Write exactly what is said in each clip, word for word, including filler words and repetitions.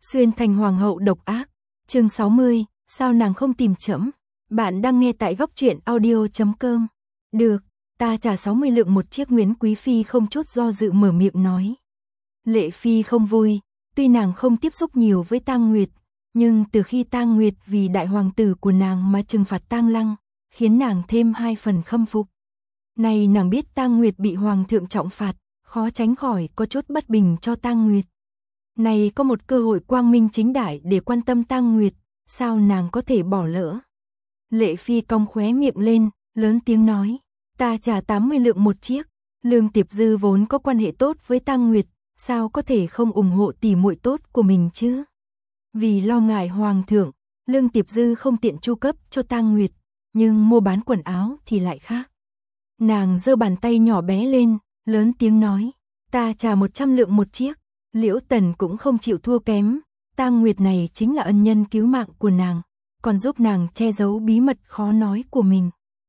Xuyên thành hoàng hậu độc ác. Chương sáu mươi, sao nàng không tìm trẫm? Bạn đang nghe tại góc truyện audio chấm com. Được, ta trả sáu mươi lượng một chiếc. Nguyễn Quý Phi không chút do dự mở miệng nói. Lệ Phi không vui, tuy nàng không tiếp xúc nhiều với Tang Nguyệt, nhưng từ khi Tang Nguyệt vì đại hoàng tử của nàng mà trừng phạt Tang Lăng, khiến nàng thêm hai phần khâm phục. Này nàng biết Tang Nguyệt bị hoàng thượng trọng phạt, khó tránh khỏi có chút bất bình cho Tang Nguyệt. Này có một cơ hội quang minh chính đại để quan tâm Tang Nguyệt, sao nàng có thể bỏ lỡ? Lệ Phi cong khóe miệng lên, lớn tiếng nói, ta trả tám mươi lượng một chiếc. Lương Tiệp Dư vốn có quan hệ tốt với Tang Nguyệt, sao có thể không ủng hộ tỷ muội tốt của mình chứ? Vì lo ngại hoàng thượng, Lương Tiệp Dư không tiện chu cấp cho Tang Nguyệt, nhưng mua bán quần áo thì lại khác. Nàng giơ bàn tay nhỏ bé lên, lớn tiếng nói, ta trả một trăm lượng một chiếc. Liễu Tần cũng không chịu thua kém, Tang Nguyệt này chính là ân nhân cứu mạng của nàng, còn giúp nàng che giấu bí mật khó nói của mình.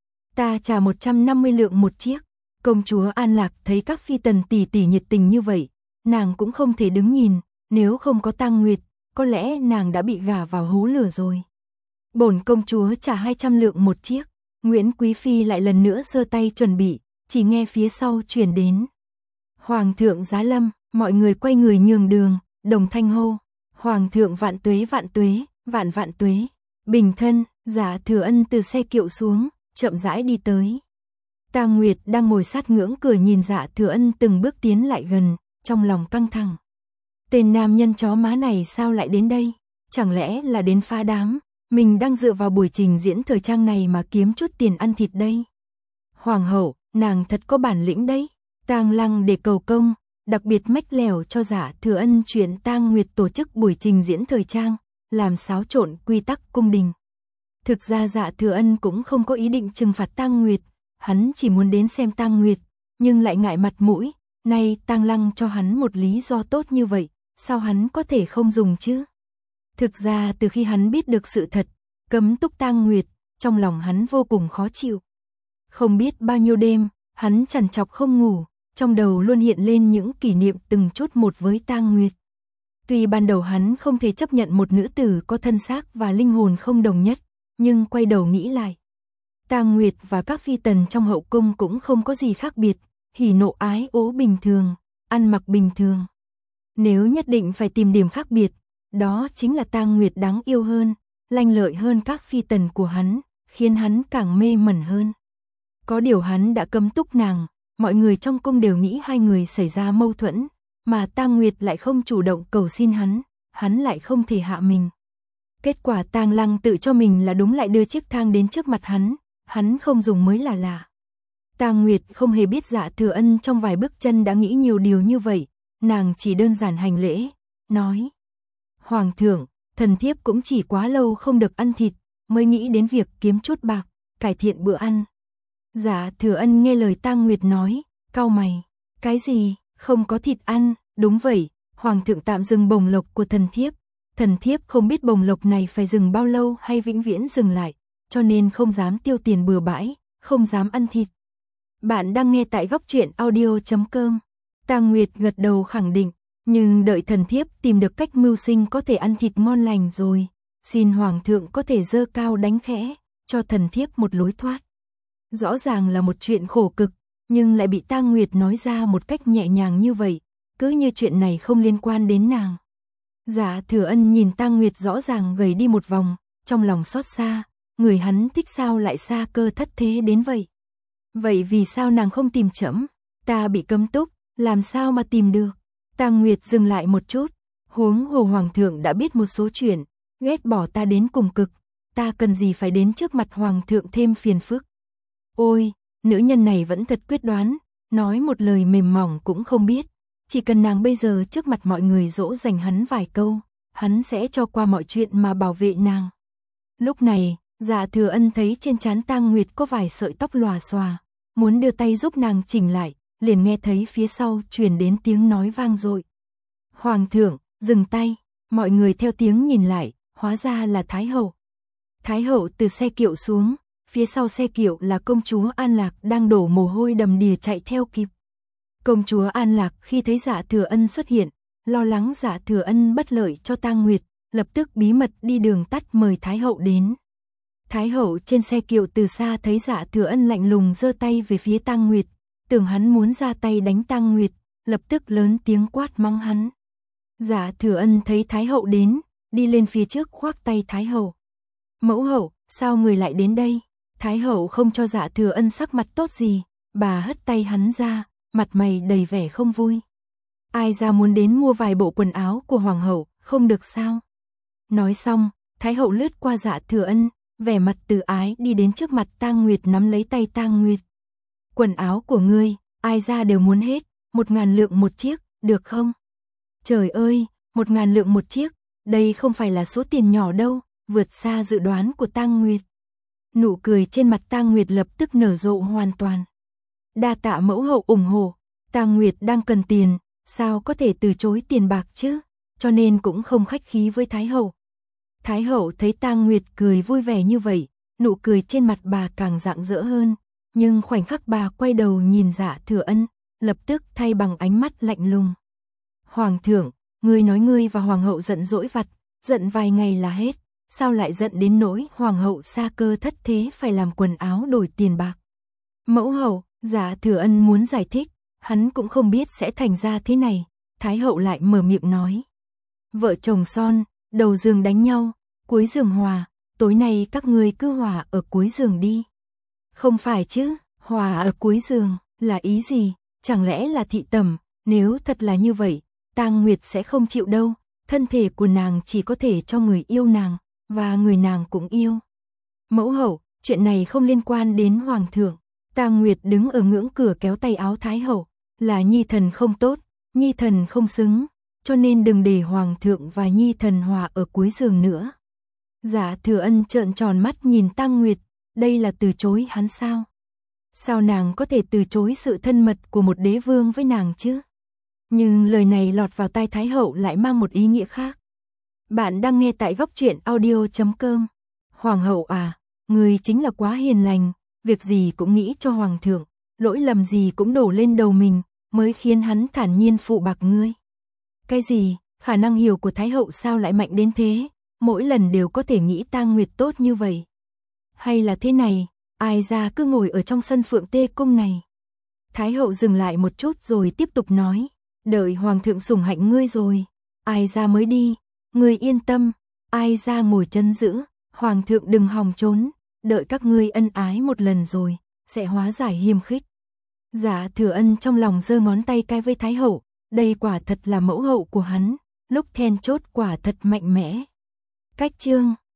Ta trả một trăm năm mươi lượng một chiếc. Công chúa An Lạc thấy các phi tần tỷ tỷ nhiệt tình như vậy, nàng cũng không thể đứng nhìn, nếu không có Tang Nguyệt, có lẽ nàng đã bị gả vào hố lửa rồi. Bổn công chúa trả hai trăm lượng một chiếc. Nguyễn Quý Phi lại lần nữa giơ tay chuẩn bị, chỉ nghe phía sau truyền đến. Hoàng thượng giá lâm, mọi người quay người nhường đường, đồng thanh hô. Hoàng thượng vạn tuế vạn tuế, vạn vạn tuế. Bình thân, Dạ Thừa Ân từ xe kiệu xuống, chậm rãi đi tới. Tang Nguyệt đang ngồi sát ngưỡng cửa nhìn Dạ Thừa Ân từng bước tiến lại gần, trong lòng căng thẳng. Tên nam nhân chó má này sao lại đến đây? Chẳng lẽ là đến phá đám? Mình đang dựa vào buổi trình diễn thời trang này mà kiếm chút tiền ăn thịt đây. Hoàng hậu, nàng thật có bản lĩnh đấy. Tang Lăng để cầu công, đặc biệt mách lèo cho Dạ Thừa Ân chuyện Tang Nguyệt tổ chức buổi trình diễn thời trang, làm xáo trộn quy tắc cung đình. Thực ra Dạ Thừa Ân cũng không có ý định trừng phạt Tang Nguyệt, hắn chỉ muốn đến xem Tang Nguyệt, nhưng lại ngại mặt mũi. Nay Tang Lăng cho hắn một lý do tốt như vậy, sao hắn có thể không dùng chứ? Thực ra từ khi hắn biết được sự thật, cấm túc Tang Nguyệt, trong lòng hắn vô cùng khó chịu. Không biết bao nhiêu đêm, hắn trằn trọc không ngủ, trong đầu luôn hiện lên những kỷ niệm từng chút một với Tang Nguyệt. Tuy ban đầu hắn không thể chấp nhận một nữ tử có thân xác và linh hồn không đồng nhất, nhưng quay đầu nghĩ lại. Tang Nguyệt và các phi tần trong hậu cung cũng không có gì khác biệt, hỉ nộ ái ố bình thường, ăn mặc bình thường. Nếu nhất định phải tìm điểm khác biệt, đó chính là Tang Nguyệt đáng yêu hơn, lanh lợi hơn các phi tần của hắn, khiến hắn càng mê mẩn hơn. Có điều hắn đã cấm túc nàng, mọi người trong cung đều nghĩ hai người xảy ra mâu thuẫn, mà Tang Nguyệt lại không chủ động cầu xin hắn, hắn lại không thể hạ mình. Kết quả Tang Lăng tự cho mình là đúng lại đưa chiếc thang đến trước mặt hắn, hắn không dùng mới là lạ. Tang Nguyệt không hề biết Dạ Thừa Ân trong vài bước chân đã nghĩ nhiều điều như vậy, nàng chỉ đơn giản hành lễ, nói. Hoàng thượng, thần thiếp cũng chỉ quá lâu không được ăn thịt, mới nghĩ đến việc kiếm chút bạc, cải thiện bữa ăn. Dạ Thừa Ân nghe lời Tang Nguyệt nói, cau mày, cái gì, không có thịt ăn? Đúng vậy, hoàng thượng tạm dừng bồng lộc của thần thiếp, thần thiếp không biết bồng lộc này phải dừng bao lâu hay vĩnh viễn dừng lại, cho nên không dám tiêu tiền bừa bãi, không dám ăn thịt. Bạn đang nghe tại góc truyện audio chấm com. Tang Nguyệt gật đầu khẳng định, nhưng đợi thần thiếp tìm được cách mưu sinh có thể ăn thịt ngon lành rồi, xin hoàng thượng có thể giơ cao đánh khẽ, cho thần thiếp một lối thoát. Rõ ràng là một chuyện khổ cực, nhưng lại bị Tang Nguyệt nói ra một cách nhẹ nhàng như vậy, cứ như chuyện này không liên quan đến nàng. Dạ Thừa Ân nhìn Tang Nguyệt rõ ràng gầy đi một vòng, trong lòng xót xa, người hắn thích sao lại xa cơ thất thế đến vậy. Vậy vì sao nàng không tìm trẫm? Ta bị cấm túc, làm sao mà tìm được? Tang Nguyệt dừng lại một chút, huống hồ hoàng thượng đã biết một số chuyện, ghét bỏ ta đến cùng cực, ta cần gì phải đến trước mặt hoàng thượng thêm phiền phức. Ôi, nữ nhân này vẫn thật quyết đoán, nói một lời mềm mỏng cũng không biết, chỉ cần nàng bây giờ trước mặt mọi người dỗ dành hắn vài câu, hắn sẽ cho qua mọi chuyện mà bảo vệ nàng. Lúc này, Dạ Thừa Ân thấy trên trán Tang Nguyệt có vài sợi tóc lòa xòa, muốn đưa tay giúp nàng chỉnh lại, liền nghe thấy phía sau truyền đến tiếng nói vang dội. Hoàng thượng, dừng tay, mọi người theo tiếng nhìn lại, hóa ra là Thái hậu. Thái hậu từ xe kiệu xuống, phía sau xe kiệu là công chúa An Lạc đang đổ mồ hôi đầm đìa chạy theo kịp. Công chúa An Lạc khi thấy Dạ Thừa Ân xuất hiện, lo lắng Dạ Thừa Ân bất lợi cho Tang Nguyệt, lập tức bí mật đi đường tắt mời Thái hậu đến. Thái hậu trên xe kiệu từ xa thấy Dạ Thừa Ân lạnh lùng giơ tay về phía Tang Nguyệt, tưởng hắn muốn ra tay đánh Tang Nguyệt, lập tức lớn tiếng quát mắng hắn. Dạ Thừa Ân thấy Thái hậu đến, đi lên phía trước khoác tay Thái hậu. Mẫu hậu, sao người lại đến đây? Thái hậu không cho Dạ Thừa Ân sắc mặt tốt gì, bà hất tay hắn ra, mặt mày đầy vẻ không vui. Ai ra muốn đến mua vài bộ quần áo của hoàng hậu, không được sao? Nói xong, Thái hậu lướt qua Dạ Thừa Ân, vẻ mặt từ ái đi đến trước mặt Tang Nguyệt nắm lấy tay Tang Nguyệt. Quần áo của ngươi, ai ra đều muốn hết, một ngàn lượng một chiếc, được không? Trời ơi, một ngàn lượng một chiếc, đây không phải là số tiền nhỏ đâu, vượt xa dự đoán của Tang Nguyệt. Nụ cười trên mặt Tang Nguyệt lập tức nở rộ hoàn toàn. Đa tạ mẫu hậu ủng hộ, Tang Nguyệt đang cần tiền, sao có thể từ chối tiền bạc chứ, cho nên cũng không khách khí với Thái hậu. Thái hậu thấy Tang Nguyệt cười vui vẻ như vậy, nụ cười trên mặt bà càng rạng rỡ hơn, nhưng khoảnh khắc bà quay đầu nhìn Dạ Thừa Ân, lập tức thay bằng ánh mắt lạnh lùng. Hoàng thượng, ngươi nói ngươi và hoàng hậu giận dỗi vặt, giận vài ngày là hết, sao lại giận đến nỗi hoàng hậu sa cơ thất thế phải làm quần áo đổi tiền bạc? Mẫu hậu, Dạ Thừa Ân muốn giải thích, hắn cũng không biết sẽ thành ra thế này, Thái hậu lại mở miệng nói. Vợ chồng son, đầu giường đánh nhau, cuối giường hòa, tối nay các ngươi cứ hòa ở cuối giường đi. Không phải chứ, hòa ở cuối giường, là ý gì, chẳng lẽ là thị tẩm, nếu thật là như vậy, Tang Nguyệt sẽ không chịu đâu, thân thể của nàng chỉ có thể cho người yêu nàng, và người nàng cũng yêu. Mẫu hậu, chuyện này không liên quan đến hoàng thượng. Tang Nguyệt đứng ở ngưỡng cửa kéo tay áo Thái hậu, là nhi thần không tốt, nhi thần không xứng, cho nên đừng để hoàng thượng và nhi thần hòa ở cuối giường nữa. Dạ Thừa Ân trợn tròn mắt nhìn Tang Nguyệt, đây là từ chối hắn sao? Sao nàng có thể từ chối sự thân mật của một đế vương với nàng chứ? Nhưng lời này lọt vào tai Thái hậu lại mang một ý nghĩa khác. Bạn đang nghe tại góc truyện audio chấm com. Hoàng hậu à, người chính là quá hiền lành, việc gì cũng nghĩ cho hoàng thượng, lỗi lầm gì cũng đổ lên đầu mình, mới khiến hắn thản nhiên phụ bạc ngươi. Cái gì, khả năng hiểu của Thái hậu sao lại mạnh đến thế, mỗi lần đều có thể nghĩ Tang Nguyệt tốt như vậy. Hay là thế này, ai ra cứ ngồi ở trong sân Phượng Tê Cung này. Thái hậu dừng lại một chút rồi tiếp tục nói, đợi hoàng thượng sủng hạnh ngươi rồi, ai ra mới đi, ngươi yên tâm, ai ra ngồi chân giữ, hoàng thượng đừng hòng trốn, đợi các ngươi ân ái một lần rồi, sẽ hóa giải hiềm khích. Dạ Thừa Ân trong lòng giơ ngón tay cái với Thái hậu, đây quả thật là mẫu hậu của hắn, lúc then chốt quả thật mạnh mẽ. Cách chương